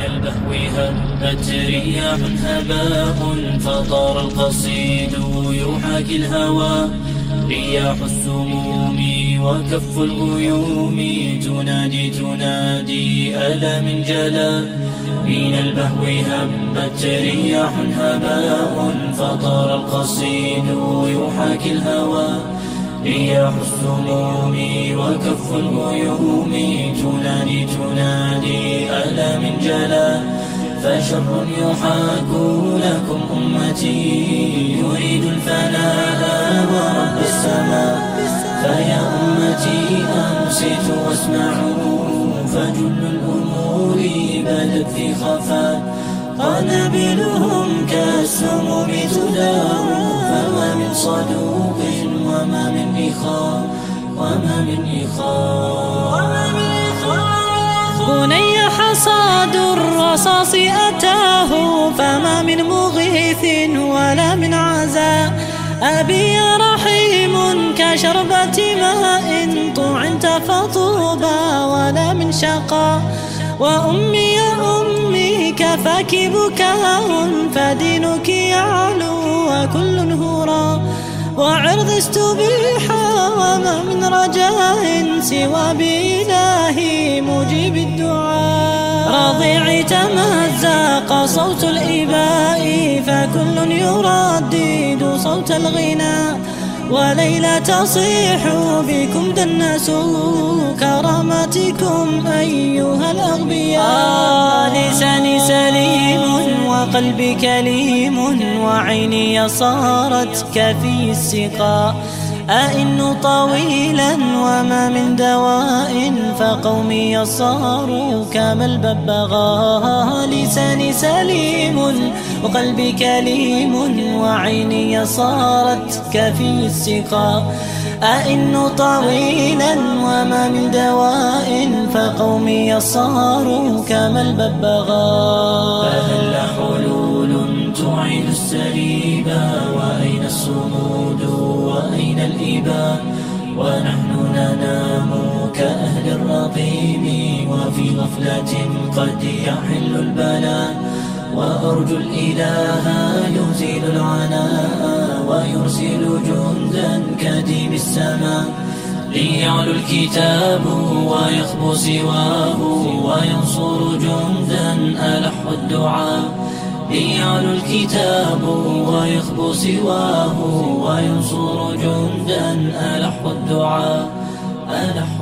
البهو هبت رياح هباء فطار القصيد يحاكي الهوى رياح السموم وكف الغيوم تنادي ألا من جلا من البهو هبت رياح هباء فطار القصيد يحاكي الهوى رياح السموم وكف الغيوم تنادي ألا من جلا فشر يحاك لكم أمتي يريد الفناء ورب السماء فيا أمتي أنصتوا واسمعوا فجل الأمور بدت في خفاء قنابلهم كالسموم تدار فما من صدوق وما من إخاء بني حصاد الرصاص أتاه فما من مغيث ولا من عزاء أبي رحيم كشربة ماء طعنت فطوبى ولا من شقاء وأمي يا أمي كفاك بكاء فدينك يعلو وكل هراء وعرض استبيحا وما من رجاء سوى بإلهي مجيب الدعاء رضيعي تمزق صوت الإباء فكل يردد صوت الغناء وليلة تصيح بكم دنسوا كرامتكم أيها الأغبياء لساني سليم وقلبي كليم وعيني صارت كفي السقاء أئن طويلا وما من دواء فقومي صاروا كما الببغاء لساني سليم وقلبي كليم وعيني صارت كفي السقاء أئن طويلا وما من دواء فقومي صاروا كما الببغاء فهل حلول تعيد السريبا وأين الصمود وأين الإباء ونحن ننام كأهل الرقيم وفي غفلة قد يحل البلاء وأرجو الإله يزيل العناء ويرسل جندا كديم السماء ليعلو الكتاب ويخبو سواه وينصر جندا ألح الدعاء ليعلو الكتاب ويخبو سواه وينصر جندا ألح الدعاء